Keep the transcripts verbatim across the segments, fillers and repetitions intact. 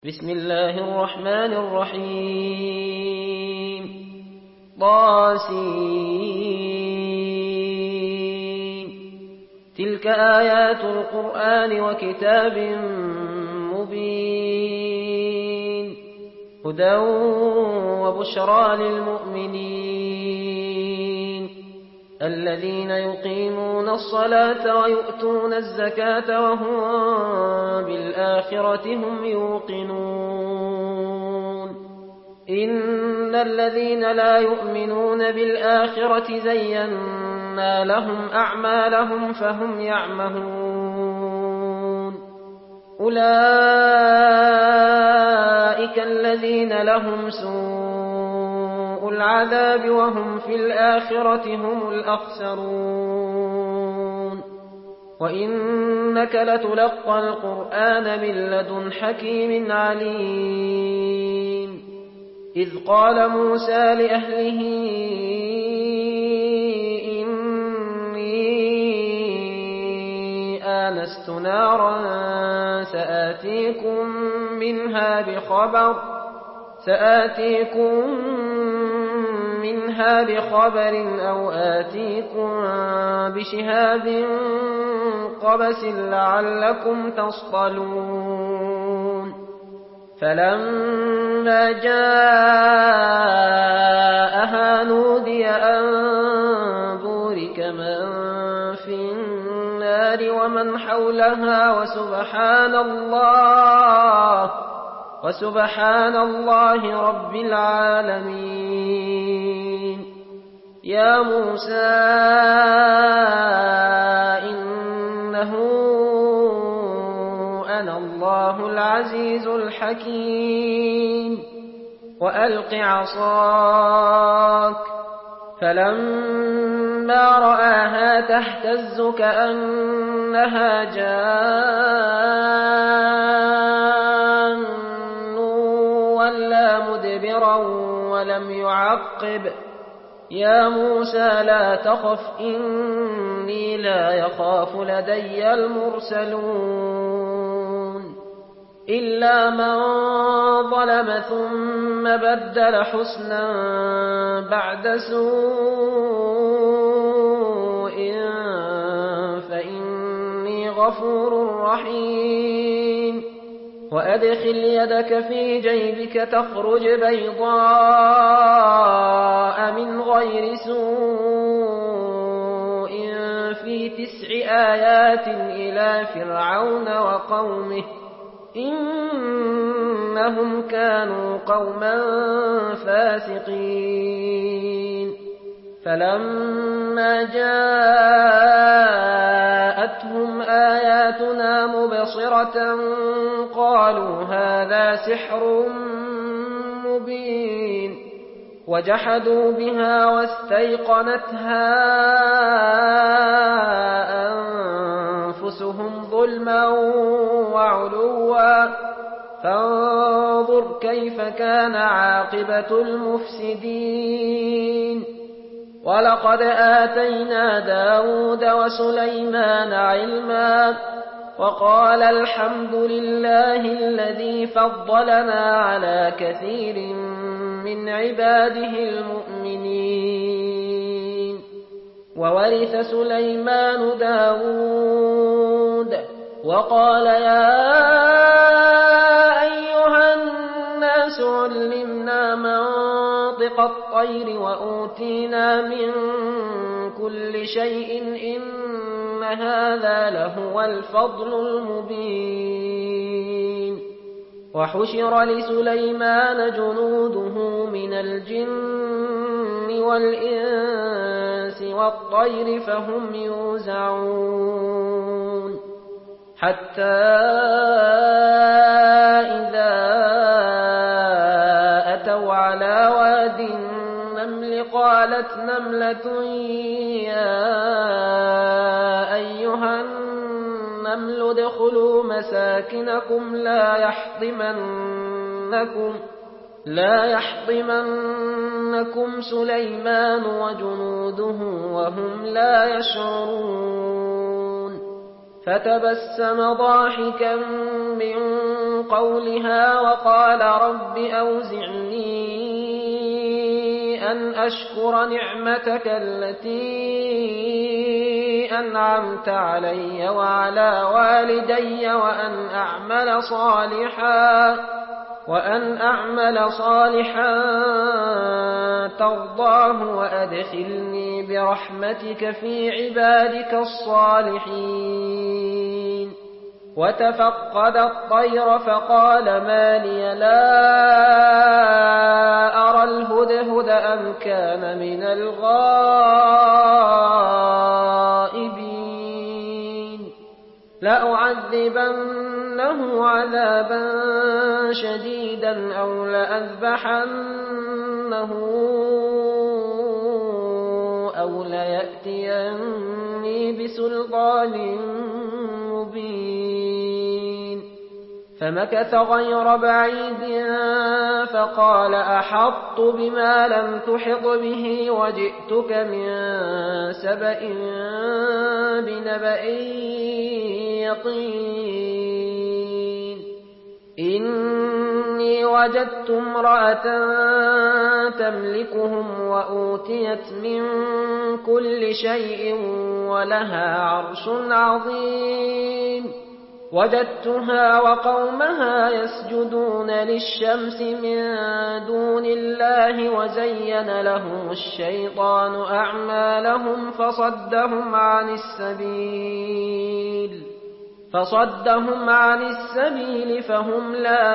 بسم الله الرحمن الرحيم طاسين تلك آيات القرآن وكتاب مبين هدى وبشرى للمؤمنين الذين يقيمون الصلاة ويؤتون الزكاة وهم بالآخرة هم يوقنون إن الذين لا يؤمنون بالآخرة زينا لهم أعمالهم فهم يعمهون أولئك الذين لهم سوء العذاب وهم في الآخرة هم الأخسرون وإنك لتلقى القرآن من لدن حكيم عليم إذ قال موسى لأهله إني آنست نارا سآتيكم منها بخبر سآتيكم منها بخبر أو آتيكم بشهاب قبس لعلكم تصطلون فلما جاءها نودي أن بورك من في النار ومن حولها وسبحان الله وسبحان الله رب العالمين يا موسى إنه أنا الله العزيز الحكيم وألق عصاك فلما رآها تهتز كأنها جان ولا مدبرا ولم يعقب يا موسى لا تخف إني لا يخاف لدي المرسلون إلا من ظلم ثم بدل حسنا بعد سوء فإني غفور رحيم وأدخل يدك في جيبك تخرج بيضاء من غير سوء في تسع آيات إلى فرعون وقومه إنهم كانوا قوما فاسقين فلما جاءتهم آياتنا مبصرة قالوا هذا سحر مبين وجحدوا بها واستيقنتها أنفسهم ظلما وعلوا فانظر كيف كان عاقبة المفسدين ولقد آتينا داود وسليمان علما وقال الحمد لله الذي فضلنا على كثير من عباده المؤمنين وورث سليمان داود وقال يا أيها الناس علمنا منطق الطير وأوتينا من كل شيء إن هذا لهو الفضل المبين وحشر لسليمان جنوده من الجن والإنس والطير فهم يوزعون حتى إذا أتوا على واد النمل قالت نملة يا أيها النمل ادخلوا مساكنكم لا يحطمنكم لا يحطمنكم سليمان وجنوده وهم لا يشعرون فتبسم ضاحكا من قولها وقال رب أوزعني أن أشكر نعمتك التي أنعمت علي وعلى والدي وأن أعمل صالحا وأن أعمل صالحا ترضاه وأدخلني برحمتك في عبادك الصالحين. وتفقد الطير فقال ما لي لا أرى الهدهد أم كان من الغائبين لأعذبنه عذابا شديدا أو لأذبحنه أو ليأتيني بسلطان مبين. فمكث غير بعيد فقال أحطت بما لم تحط به وجئتك من سبأ بنبأ يقين. إني وجدت امرأة تملكهم وأوتيت من كل شيء ولها عرش عظيم. وجدتها وقومها يسجدون للشمس من دون الله وزين لهم الشيطان أعمالهم فصدهم عن السبيل فصدهم عن السبيل فهم لا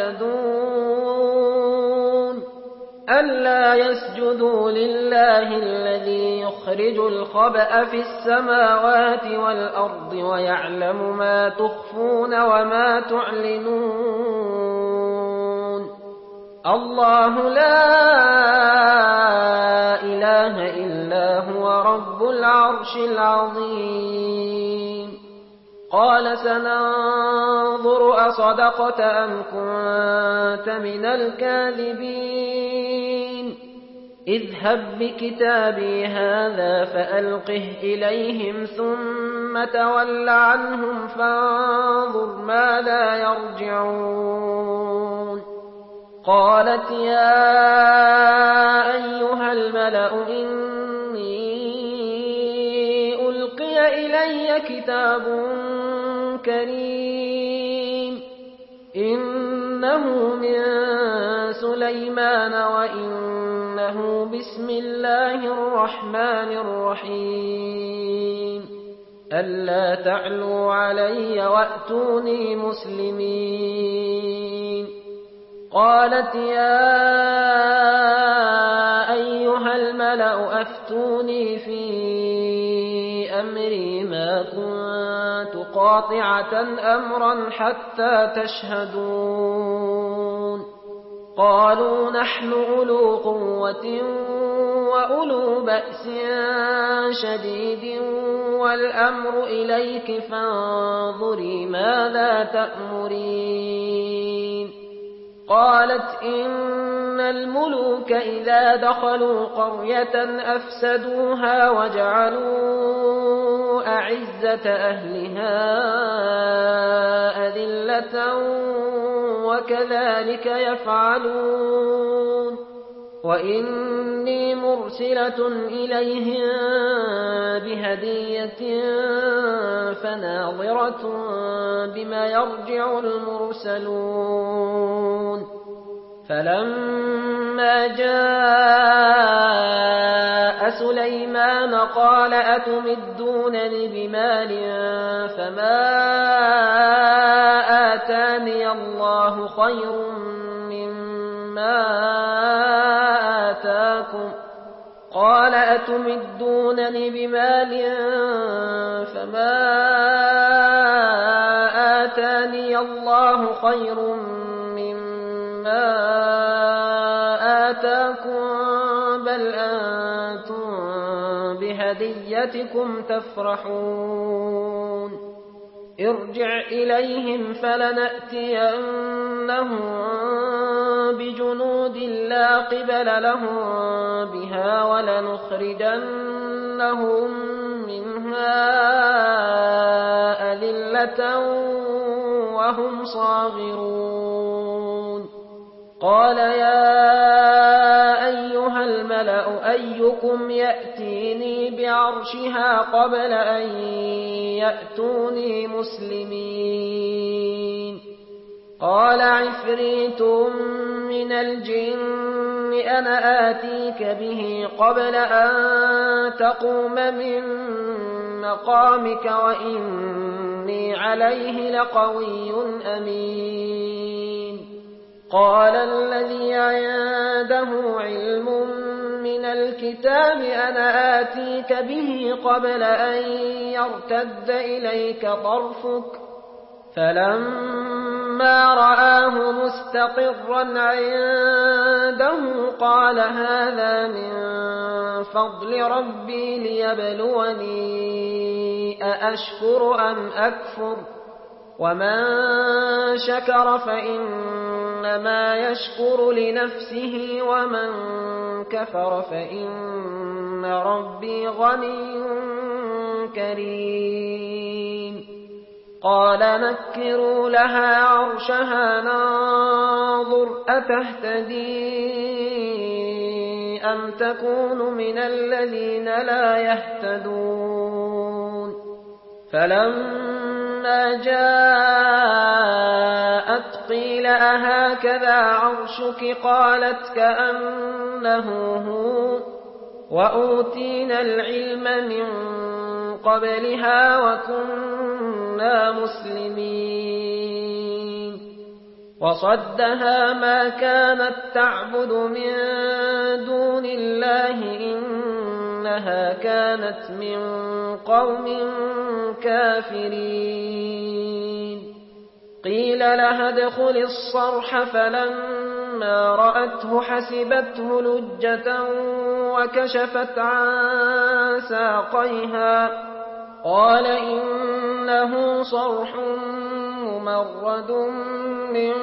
يهتدون. ألا يسجدوا لله الذي يخرج الخبأ في السماوات والأرض ويعلم ما تخفون وما تعلنون. الله لا إله إلا هو رب العرش العظيم. قال سننظر أصدقت أم كنت من الكاذبين. اذهب بكتابي هذا فألقه إليهم ثم تول عنهم فانظر ماذا يرجعون. قالت يا أيها الملأ إني ألقي إلي كتاب كريم إنه من سليمان وإنه بسم الله الرحمن الرحيم. ألا تعلوا علي وأتوني مسلمين. قالت يا أيها الملأ أفتوني في أمري ما كنت قاطعة أمرا حتى تشهدون. قالوا نحن أولو قوة وأولو بأس شديد والأمر إليك فانظري ماذا تأمرين. قالت إن الملوك إذا دخلوا قرية أفسدوها وجعلوا أعزة أهلها أذلة وكذلك يفعلون. وإني مرسلة إليهم بهدية فناظرة بما يرجع المرسلون. فلما جاء سليمان قال أتمدونني بمال فما آتاني الله خير مما آتاكم قال أتمدونني بمال فما آتاني الله خير مما آتاكم بل أنتم بهديتكم تفرحون. ارجع إليهم فلنأتينهم بجنود لا قبل لهم بها ولنخرجنهم منها ذلة وهم صاغرون قال يا أيها الملأ أيكم يأتيني بعرشها قبل أن يأتوني مسلمين قال عفريت من الجن أنا آتيك به قبل أن تقوم من مقامك وإني عليه لقوي أمين قال الذي عنده علم من الكتاب أنا آتيك به قبل أن يرتد إليك طرفك فلما رآه مستقرا عنده قال هذا من فضل ربي ليبلوني أأشكر أم أكفر ومن شكر فإنما يشكر لنفسه ومن كفر فإن ربي غني كريم قال نكروا لها عرشها ننظر أتهتدي أم تكون من الذين لا يهتدون فلما جاءت قيل أهكذا عرشك قالت كأنه هو وأوتينا العلم من قبلها وكنا مسلمين وصدها ما كانت تعبد من دون الله إنها كانت من قوم كافرين قيل لها ادخل الصرح فلما رأته حسبته لجة وكشفت عن ساقيها قال إنه صرح ممرد من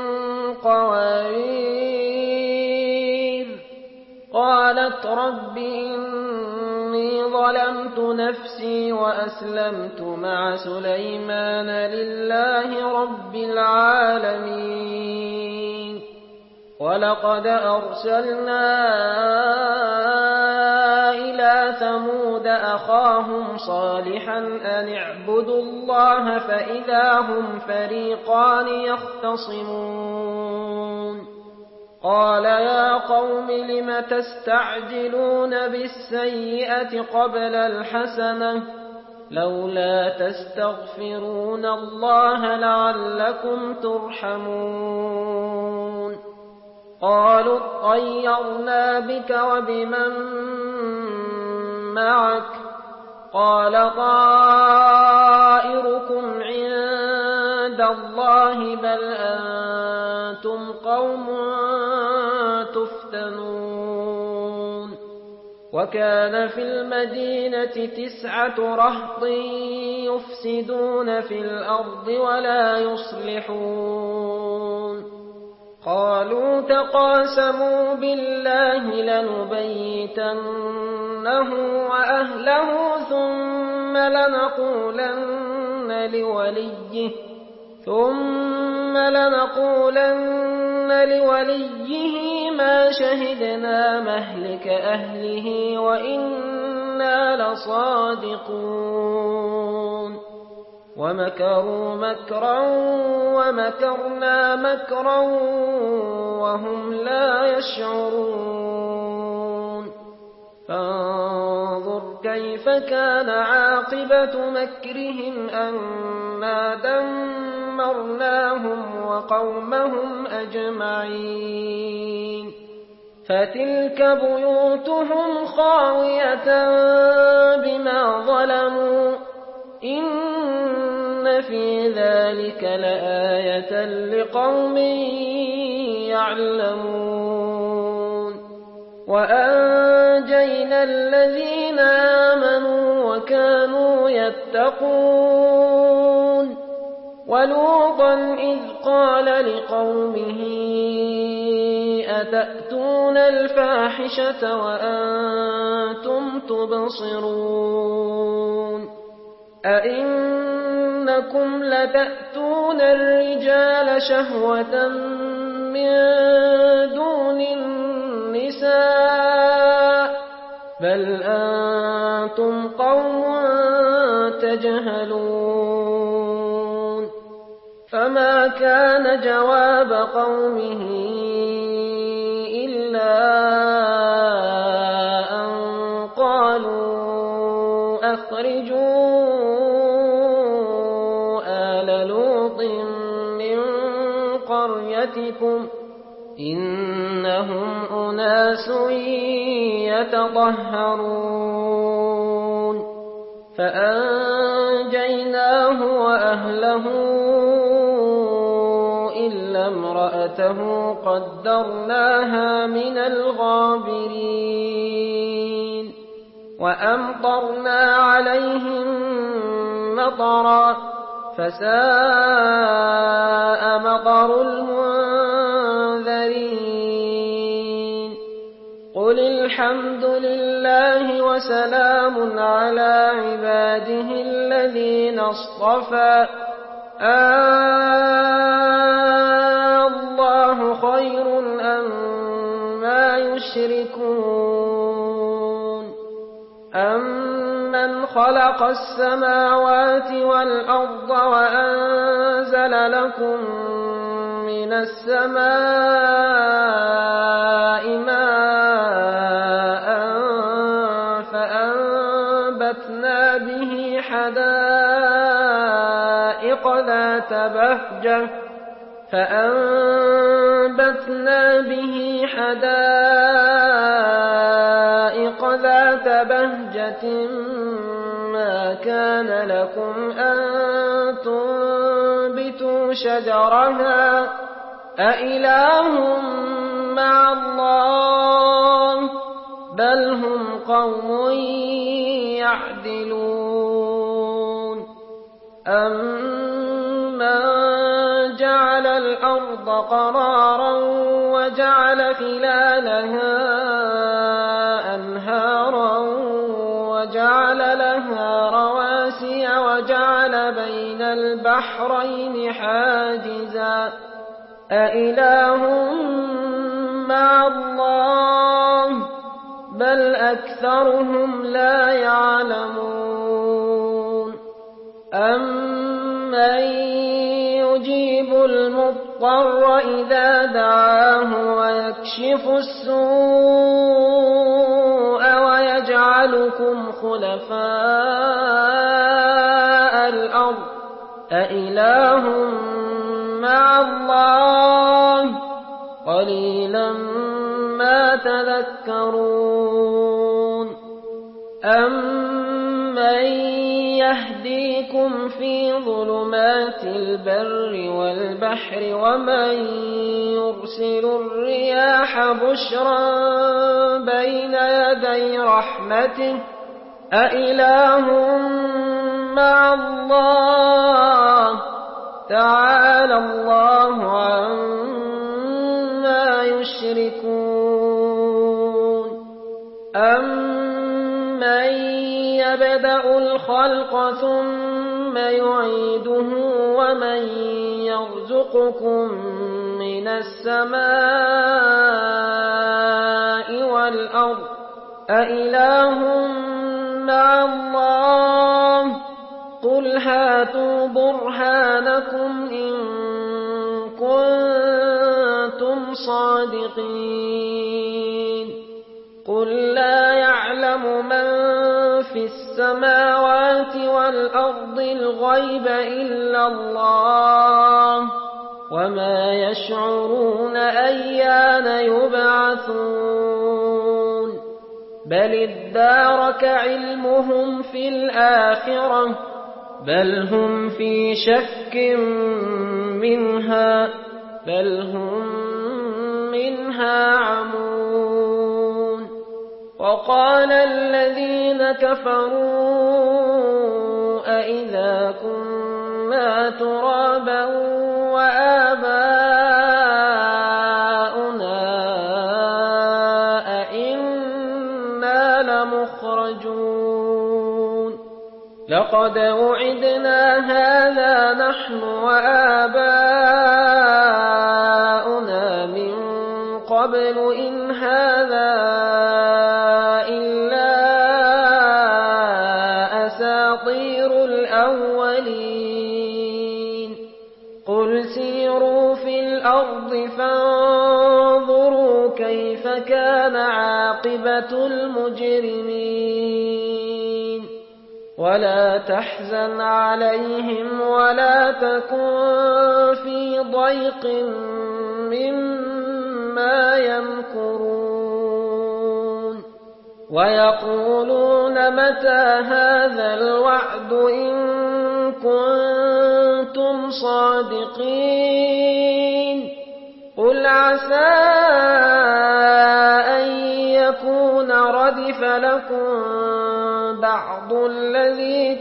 قوارير قالت رب إني ظلمت نفسي وأسلمت مع سليمان لله رب العالمين ولقد أرسلنا إلى ثمود أخاهم صالحا أن اعبدوا الله فإذا هم فريقان يختصمون قال يا قوم لم تستعجلون بالسيئة قبل الحسنة لولا تستغفرون الله لعلكم ترحمون قالوا اطيرنا بك وبمن معك قال طائركم عند الله بل أنتم قوم تفتنون وكان في المدينة تسعة رهط يفسدون في الأرض ولا يصلحون قالوا تقاسموا بالله لنبيتنه وأهله ثم لنقولن لوليه ثم لنقولن لوليه ما شهدنا مهلك أهله وإنا لصادقون ومكروا مكرا ومكرنا مكرا وهم لا يشعرون فانظر كيف كان عاقبة مكرهم أنا دمرناهم وقومهم أجمعين فتلك بيوتهم خاوية بما ظلموا إن في ذلك لآية لقوم يعلمون وأنجينا الذين آمنوا وكانوا يتقون ولوطا إذ قال لقومه أتأتون الفاحشة وأنتم تبصرون أئنكم لتأتون الرجال شهوة من دون النساء بل أنتم قوم تجهلون فما كان جواب قومه إلا أن قالوا أخرجوا آل لوط من قريتكم إنهم أناس يتطهرون فأنجيناه وأهله إلا امرأته قدرناها من الغابرين وأمطرنا عليهم مطرا فساء مطر المنذرين قل الحمد لله وسلام على عباده الذين اصطفى الله خير أما يشركون أمن خلق السماوات والأرض وأنزل لكم من السماء ماء فأنبتنا به حدائق ذات بهجة فأنبتنا به حدائق ذات بهجة ما كان لكم أن تنبتوا شجرها أإله مع الله بل هم قوم يعدلون أمن جعل الأرض قرارا وجعل خلالها أنهارا وجعل لها رواسي وجعل بين البحرين حاجزا أإله مع الله بل أكثرهم لا يعلمون أمن يجيب المضطر إذا دعاه ويكشف السوء ويجعلكم خلفاء الأرض أإله مع الله قليلا ما تذكرون أمن يهديكم في ظلمات البر والبحر ومن يرسل الرياح بشرا بين يدي رحمته أإله مع الله تعالى الله عما يشركون أمن يبدأ الخلق ثم يعيده ومن يرزقكم من السماء والأرض أإله مع الله قل هاتوا برهانكم إن كنتم صادقين قل لا يعلم من في السماوات والأرض الغيب إلا الله وما يشعرون أيان يبعثون بل ادارك علمهم في الآخرة بل هم في شك منها بل هم منها عمون وقال الذين كفروا أئذا كنا ترابا وآباؤنا أئنا لمخرجون لقد وعدنا هذا نحن وآباؤنا من قبل إن هذا إلا أساطير الأولين قل سيروا في الأرض فانظروا كيف كان عاقبة المجرمين ولا تحزن عليهم ولا تكن في ضيق مما يمكرون ويقولون متى هذا الوعد إن كنتم صادقين قل عسى أن يكون ردف لكم بعض الذي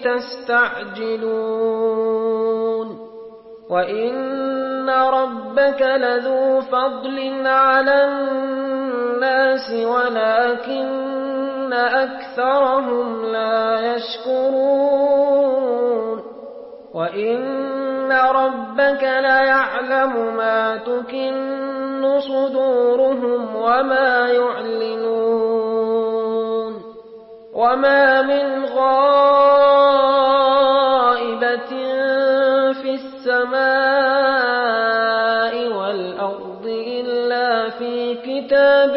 تستعجلون وإن ربك لذو فضل على الناس ولكن أكثرهم لا يشكرون وإن ربك ليعلم ما تكن صدورهم وما يعلنون وما من غائبة في السماء والأرض إلا في كتاب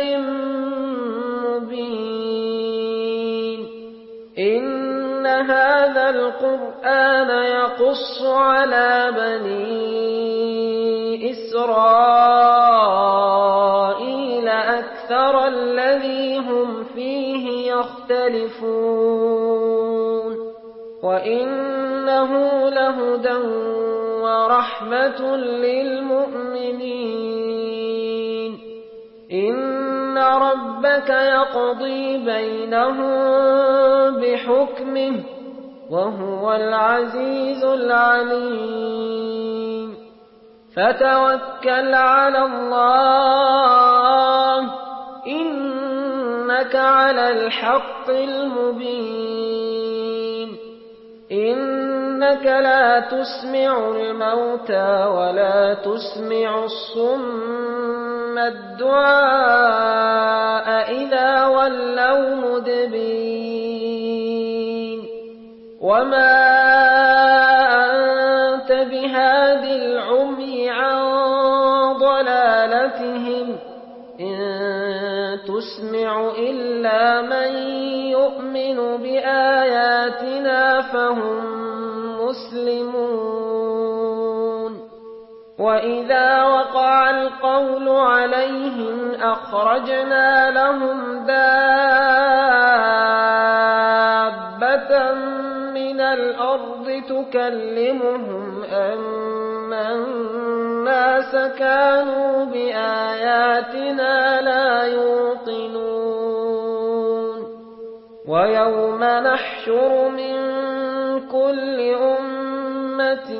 مبين إن هذا القرآن يقص على بني إسرائيل أكثر الذي هم فيه يختلفون وإنه لهدى ورحمة للمؤمنين إن ربك يقضي بينهم بحكمه وهو العزيز العليم فتوكل على الله إنك على الحق المبين إنك لا تسمع الموتى ولا تسمع الصم الدعاء إذا ولوا مدبرين وما أنت بهاد العمي عن ضلالتهم إن تسمع إلا من يؤمن بآياتنا فهم مسلمون وإذا وقع القول عليهم أخرجنا لهم دابة من الأرض تكلمهم أن الناس كانوا بآياتنا لا يوقنون ويوم نحشر من كل أمة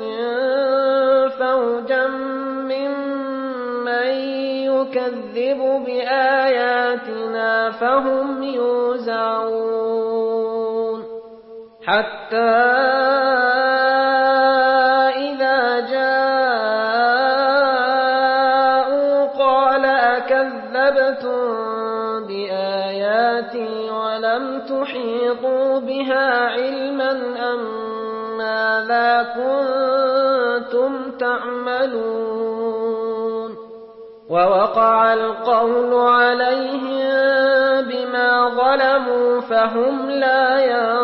فوجا ممن يكذب بآياتنا فهم يوزعون حتى إذا جاءوا قال أكذبتم بآياتي ولم تحيطوا بها علما أم ماذا كنتم تعملون ووقع القول عليهم بما ظلموا فهم لا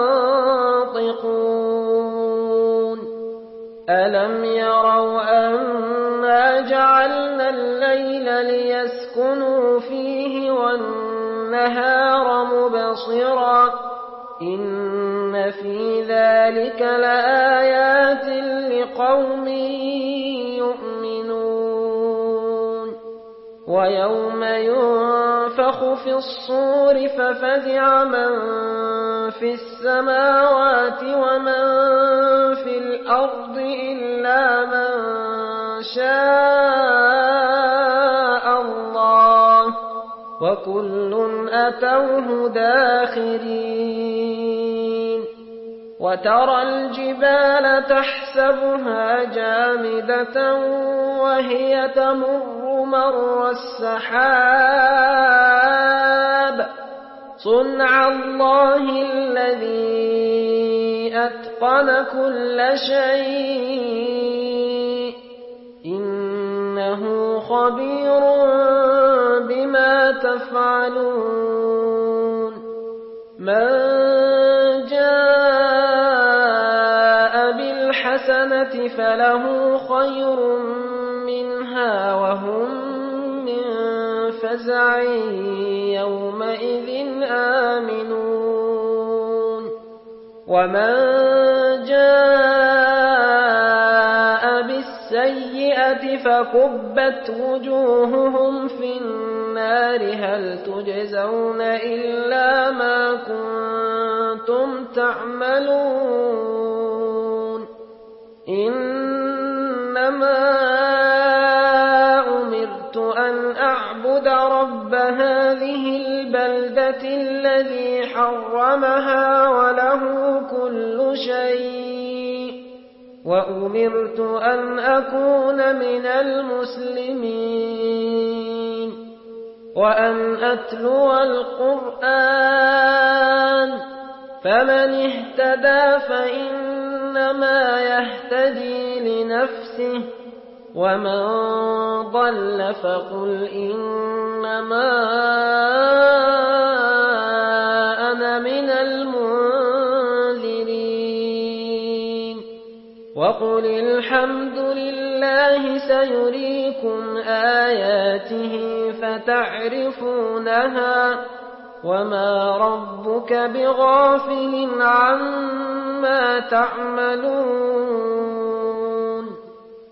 ينطقون ألم يروا أنا جعلنا الليل ليسكنوا فيه والنهار مبصرا إن في ذلك لآيات لقوم يؤمنون ويوم ينفخ في الصور ففزع من في السماوات ومن في الأرض إلا من شاء الله وكل أتوه داخرين وترى الجبال تحسبها جامدة وهي تمر مر السحاب صنع الله الذي أتقن كل شيء إنه خبير بما تفعلون من جاء بالحسنة فله خير منها وهم من فزع يومئذ آمنون ومن جاء بالسيئة فكبت وجوههم في النار هل تجزون إلا ما كنتم تعملون إنما أمرت أن أعبد رب هذه البلدة الذي حرمها وله كل شيء وأمرت أن أكون من المسلمين وأن أتلو القرآن فمن اهتدى فإنما يهتدي لنفسه ومن ضل فقل إنما أنا من المنذرين وقل الحمد لله سيريكم آياته فتعرفونها وما ربك بغافل عما تعملون